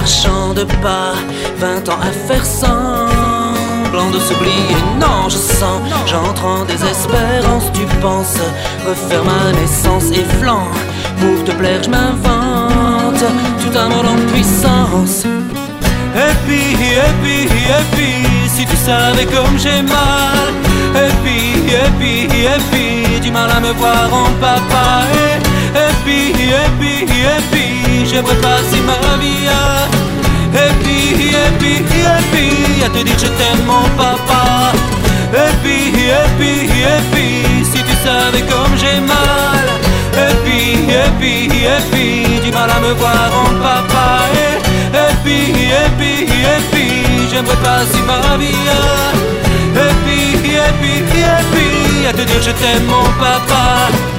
marchand de pas, 20 ans à faire semblant de s'oublier. Non, je sens, j'entre en désespérance. Tu penses refaire ma naissance et flanc. Pour te plaire, je m'invente tout un monde en puissance. Et puis, si tu savais comme j'ai mal. Et puis, du mal à me voir en papa. Et puis, j'aimerais passer ma vie à. Et puis, à te dire je t'aime mon papa. Et puis, si tu savais comme j'ai mal. Et puis, du mal à me voir en papa. Et puis, j'aimerais passer ma vie à. Et puis, à te dire je t'aime mon papa.